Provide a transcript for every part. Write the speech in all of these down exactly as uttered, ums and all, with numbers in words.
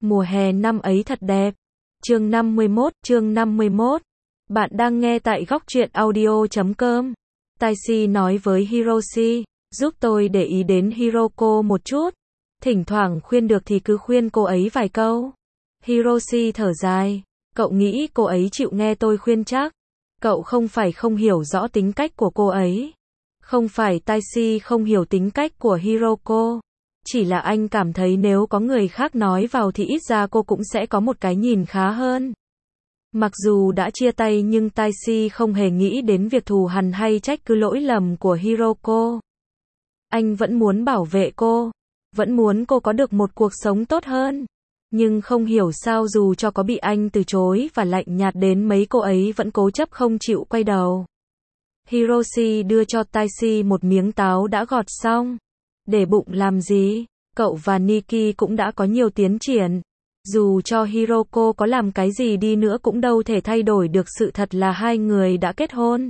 Mùa hè năm ấy thật đẹp. Chương năm mươi mốt, chương năm mươi mốt. Bạn đang nghe tại góc truyện audio chấm com. Taisi nói với Hiroshi, giúp tôi để ý đến Hiroko một chút. Thỉnh thoảng khuyên được thì cứ khuyên cô ấy vài câu. Hiroshi thở dài, cậu nghĩ cô ấy chịu nghe tôi khuyên chắc? Cậu không phải không hiểu rõ tính cách của cô ấy. Không phải Taisi không hiểu tính cách của Hiroko. Chỉ là anh cảm thấy nếu có người khác nói vào thì ít ra cô cũng sẽ có một cái nhìn khá hơn. Mặc dù đã chia tay nhưng Taisi không hề nghĩ đến việc thù hằn hay trách cứ lỗi lầm của Hiroko. Anh vẫn muốn bảo vệ cô, vẫn muốn cô có được một cuộc sống tốt hơn. Nhưng không hiểu sao dù cho có bị anh từ chối và lạnh nhạt đến mấy, cô ấy vẫn cố chấp không chịu quay đầu. Hiroshi đưa cho Taisi một miếng táo đã gọt xong. Để bụng làm gì? Cậu và Nikki cũng đã có nhiều tiến triển. Dù cho Hiroko có làm cái gì đi nữa cũng đâu thể thay đổi được sự thật là hai người đã kết hôn.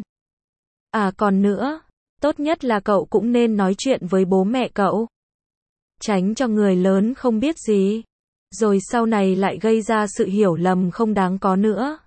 À còn nữa, tốt nhất là cậu cũng nên nói chuyện với bố mẹ cậu. Tránh cho người lớn không biết gì. Rồi sau này lại gây ra sự hiểu lầm không đáng có nữa.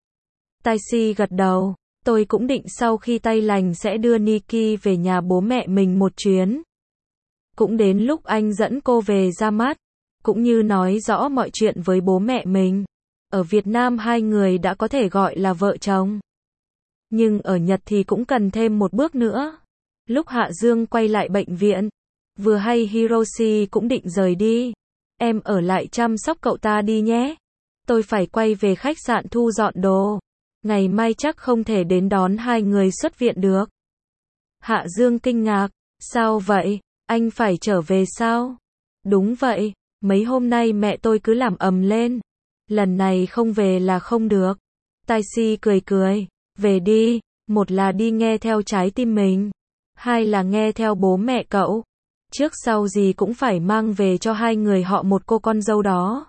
Taisi gật đầu. Tôi cũng định sau khi tay lành sẽ đưa Nikki về nhà bố mẹ mình một chuyến. Cũng đến lúc anh dẫn cô về ra mắt, cũng như nói rõ mọi chuyện với bố mẹ mình. Ở Việt Nam hai người đã có thể gọi là vợ chồng. Nhưng ở Nhật thì cũng cần thêm một bước nữa. Lúc Hạ Dương quay lại bệnh viện, vừa hay Hiroshi cũng định rời đi. Em ở lại chăm sóc cậu ta đi nhé. Tôi phải quay về khách sạn thu dọn đồ. Ngày mai chắc không thể đến đón hai người xuất viện được. Hạ Dương kinh ngạc. Sao vậy? Anh phải trở về sao? Đúng vậy, mấy hôm nay mẹ tôi cứ làm ầm lên. Lần này không về là không được. Taisi cười cười. Về đi, một là đi nghe theo trái tim mình. Hai là nghe theo bố mẹ cậu. Trước sau gì cũng phải mang về cho hai người họ một cô con dâu đó.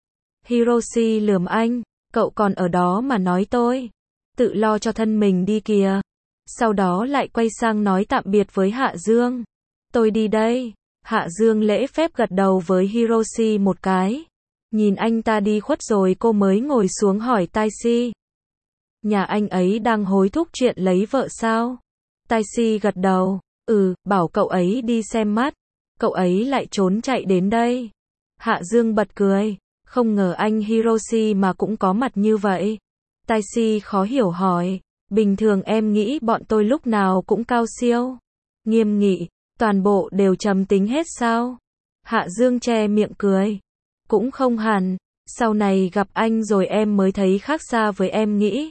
Hiroshi lườm anh. Cậu còn ở đó mà nói tôi. Tự lo cho thân mình đi kìa. Sau đó lại quay sang nói tạm biệt với Hạ Dương. Tôi đi đây. Hạ Dương lễ phép gật đầu với Hiroshi một cái. Nhìn anh ta đi khuất rồi cô mới ngồi xuống hỏi Taisi. Nhà anh ấy đang hối thúc chuyện lấy vợ sao? Taisi gật đầu. Ừ, bảo cậu ấy đi xem mắt. Cậu ấy lại trốn chạy đến đây. Hạ Dương bật cười. Không ngờ anh Hiroshi mà cũng có mặt như vậy. Taisi khó hiểu hỏi. Bình thường em nghĩ bọn tôi lúc nào cũng cao siêu, nghiêm nghị, toàn bộ đều trầm tính hết sao? Hạ Dương che miệng cười. Cũng không hẳn, sau này gặp anh rồi em mới thấy khác xa với em nghĩ.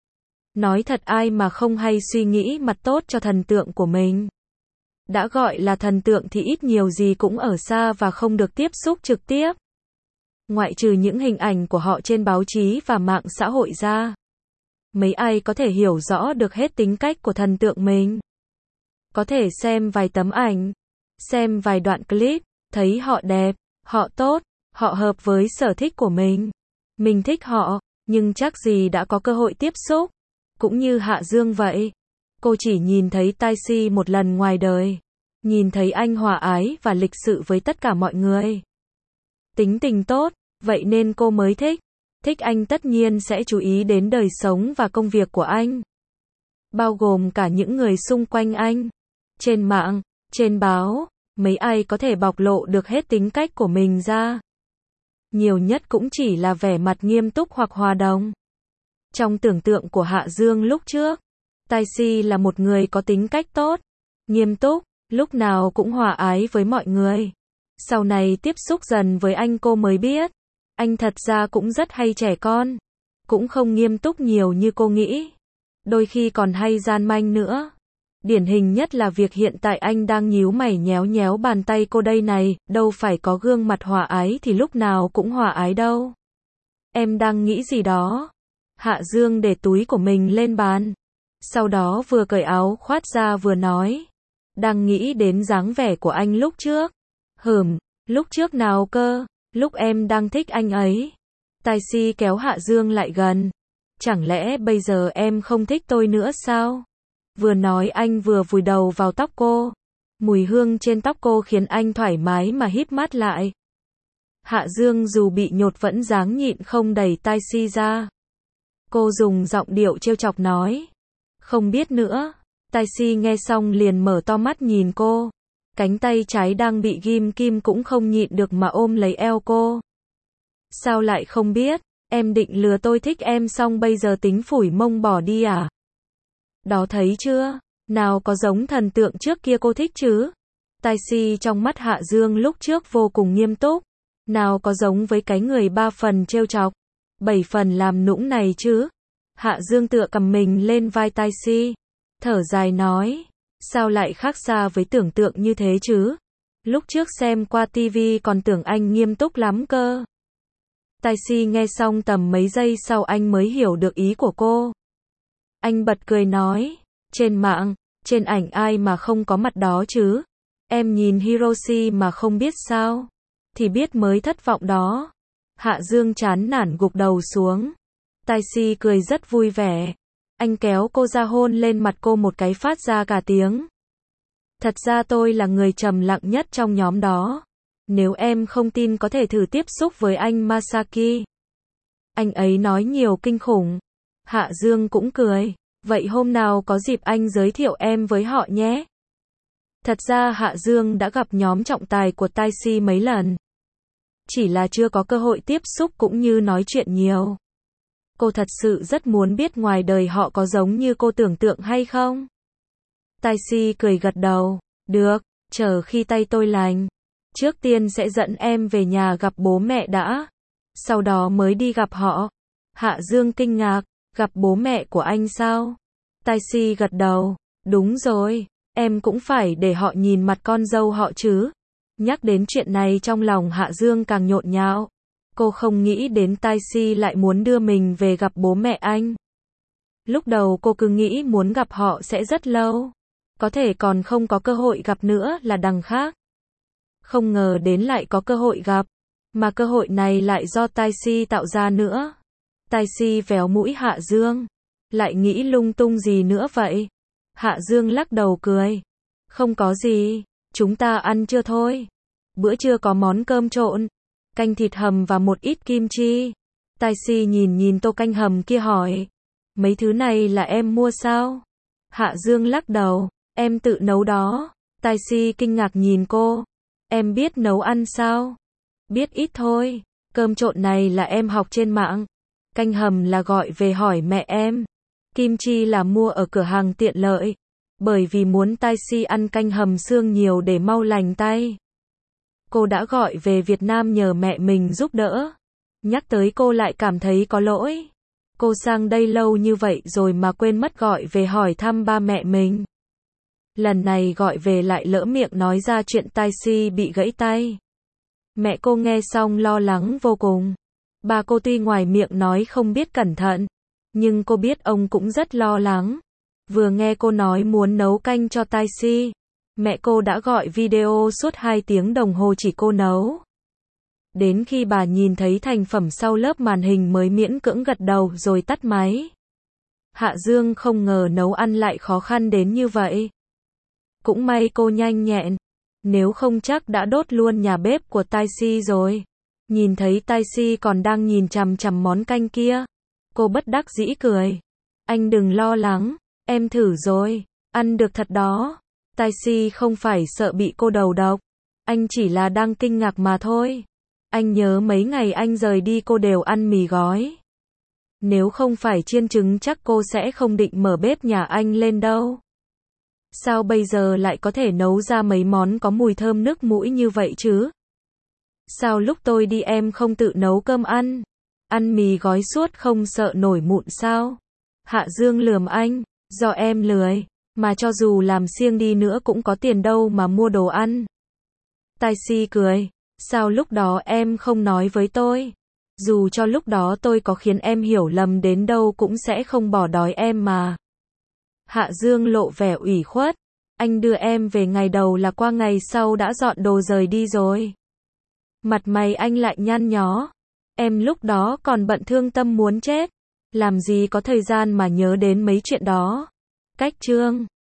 Nói thật ai mà không hay suy nghĩ mặt tốt cho thần tượng của mình. Đã gọi là thần tượng thì ít nhiều gì cũng ở xa và không được tiếp xúc trực tiếp. Ngoại trừ những hình ảnh của họ trên báo chí và mạng xã hội ra. Mấy ai có thể hiểu rõ được hết tính cách của thần tượng mình. Có thể xem vài tấm ảnh, xem vài đoạn clip, thấy họ đẹp, họ tốt, họ hợp với sở thích của mình. Mình thích họ, nhưng chắc gì đã có cơ hội tiếp xúc. Cũng như Hạ Dương vậy. Cô chỉ nhìn thấy Taisi một lần ngoài đời. Nhìn thấy anh hòa ái và lịch sự với tất cả mọi người. Tính tình tốt, vậy nên cô mới thích. Thích anh tất nhiên sẽ chú ý đến đời sống và công việc của anh. Bao gồm cả những người xung quanh anh. Trên mạng, trên báo, mấy ai có thể bộc lộ được hết tính cách của mình ra. Nhiều nhất cũng chỉ là vẻ mặt nghiêm túc hoặc hòa đồng. Trong tưởng tượng của Hạ Dương lúc trước, Taisi là một người có tính cách tốt, nghiêm túc, lúc nào cũng hòa ái với mọi người. Sau này tiếp xúc dần với anh cô mới biết. Anh thật ra cũng rất hay trẻ con. Cũng không nghiêm túc nhiều như cô nghĩ. Đôi khi còn hay gian manh nữa. Điển hình nhất là việc hiện tại anh đang nhíu mày nhéo nhéo bàn tay cô đây này. Đâu phải có gương mặt hòa ái thì lúc nào cũng hòa ái đâu. Em đang nghĩ gì đó? Hạ Dương để túi của mình lên bàn. Sau đó vừa cởi áo khoác ra vừa nói. Đang nghĩ đến dáng vẻ của anh lúc trước. Hừm, lúc trước nào cơ? Lúc em đang thích anh ấy. Taisi kéo Hạ Dương lại gần. Chẳng lẽ bây giờ em không thích tôi nữa sao? Vừa nói anh vừa vùi đầu vào tóc cô. Mùi hương trên tóc cô khiến anh thoải mái mà híp mắt lại. Hạ Dương dù bị nhột vẫn dáng nhịn không đẩy Tai Si ra. Cô dùng giọng điệu trêu chọc nói. Không biết nữa. Tai Si nghe xong liền mở to mắt nhìn cô. Cánh tay trái đang bị ghim kim cũng không nhịn được mà ôm lấy eo cô. Sao lại không biết? Em định lừa tôi thích em xong bây giờ tính phủi mông bỏ đi à? Đó thấy chưa? Nào có giống thần tượng trước kia cô thích chứ? Tai Si trong mắt Hạ Dương lúc trước vô cùng nghiêm túc. Nào có giống với cái người ba phần trêu chọc, bảy phần làm nũng này chứ? Hạ Dương tựa cầm mình lên vai Tai Si, thở dài nói, sao lại khác xa với tưởng tượng như thế chứ? Lúc trước xem qua tivi còn tưởng anh nghiêm túc lắm cơ. Tai Si nghe xong tầm mấy giây sau anh mới hiểu được ý của cô. Anh bật cười nói, trên mạng, trên ảnh ai mà không có mặt đó chứ? Em nhìn Hiroshi mà không biết sao? Thì biết mới thất vọng đó. Hạ Dương chán nản gục đầu xuống. Tai Si cười rất vui vẻ. Anh kéo cô ra hôn lên mặt cô một cái phát ra cả tiếng. Thật ra tôi là người trầm lặng nhất trong nhóm đó. Nếu em không tin có thể thử tiếp xúc với anh Masaki. Anh ấy nói nhiều kinh khủng. Hạ Dương cũng cười. Vậy hôm nào có dịp anh giới thiệu em với họ nhé. Thật ra Hạ Dương đã gặp nhóm trọng tài của Tai Si mấy lần. Chỉ là chưa có cơ hội tiếp xúc cũng như nói chuyện nhiều. Cô thật sự rất muốn biết ngoài đời họ có giống như cô tưởng tượng hay không. Tai Si cười gật đầu. Được, chờ khi tay tôi lành. Trước tiên sẽ dẫn em về nhà gặp bố mẹ đã. Sau đó mới đi gặp họ. Hạ Dương kinh ngạc. Gặp bố mẹ của anh sao? Tai Si gật đầu. Đúng rồi, em cũng phải để họ nhìn mặt con dâu họ chứ. Nhắc đến chuyện này trong lòng Hạ Dương càng nhộn nhạo. Cô không nghĩ đến Tai Si lại muốn đưa mình về gặp bố mẹ anh. Lúc đầu cô cứ nghĩ muốn gặp họ sẽ rất lâu. Có thể còn không có cơ hội gặp nữa là đằng khác. Không ngờ đến lại có cơ hội gặp. Mà cơ hội này lại do Tai Si tạo ra nữa. Tai Si véo mũi Hạ Dương. Lại nghĩ lung tung gì nữa vậy? Hạ Dương lắc đầu cười. Không có gì. Chúng ta ăn trưa thôi. Bữa trưa có món cơm trộn, canh thịt hầm và một ít kim chi. Tai Si nhìn nhìn tô canh hầm kia hỏi. Mấy thứ này là em mua sao? Hạ Dương lắc đầu. Em tự nấu đó. Tai Si kinh ngạc nhìn cô. Em biết nấu ăn sao? Biết ít thôi. Cơm trộn này là em học trên mạng. Canh hầm là gọi về hỏi mẹ em. Kim chi là mua ở cửa hàng tiện lợi. Bởi vì muốn Tai Si ăn canh hầm xương nhiều để mau lành tay. Cô đã gọi về Việt Nam nhờ mẹ mình giúp đỡ. Nhắc tới cô lại cảm thấy có lỗi. Cô sang đây lâu như vậy rồi mà quên mất gọi về hỏi thăm ba mẹ mình. Lần này gọi về lại lỡ miệng nói ra chuyện Tai Si bị gãy tay. Mẹ cô nghe xong lo lắng vô cùng. Ba cô tuy ngoài miệng nói không biết cẩn thận, nhưng cô biết ông cũng rất lo lắng. Vừa nghe cô nói muốn nấu canh cho Tai Si, mẹ cô đã gọi video suốt hai tiếng đồng hồ chỉ cô nấu. Đến khi bà nhìn thấy thành phẩm sau lớp màn hình mới miễn cưỡng gật đầu rồi tắt máy. Hạ Dương không ngờ nấu ăn lại khó khăn đến như vậy. Cũng may cô nhanh nhẹn, nếu không chắc đã đốt luôn nhà bếp của Tai Si rồi. Nhìn thấy Tai Si còn đang nhìn chằm chằm món canh kia, cô bất đắc dĩ cười. Anh đừng lo lắng, em thử rồi, ăn được thật đó. Tai Si không phải sợ bị cô đầu độc, anh chỉ là đang kinh ngạc mà thôi. Anh nhớ mấy ngày anh rời đi cô đều ăn mì gói. Nếu không phải chiên trứng chắc cô sẽ không định mở bếp nhà anh lên đâu. Sao bây giờ lại có thể nấu ra mấy món có mùi thơm nước mũi như vậy chứ? Sao lúc tôi đi em không tự nấu cơm ăn? Ăn mì gói suốt không sợ nổi mụn sao? Hạ Dương lườm anh, do em lười, mà cho dù làm siêng đi nữa cũng có tiền đâu mà mua đồ ăn. Tai Si cười, sao lúc đó em không nói với tôi? Dù cho lúc đó tôi có khiến em hiểu lầm đến đâu cũng sẽ không bỏ đói em mà. Hạ Dương lộ vẻ ủy khuất, anh đưa em về ngày đầu là qua ngày sau đã dọn đồ rời đi rồi. Mặt mày anh lại nhăn nhó, em lúc đó còn bận thương tâm muốn chết, làm gì có thời gian mà nhớ đến mấy chuyện đó. Cách chương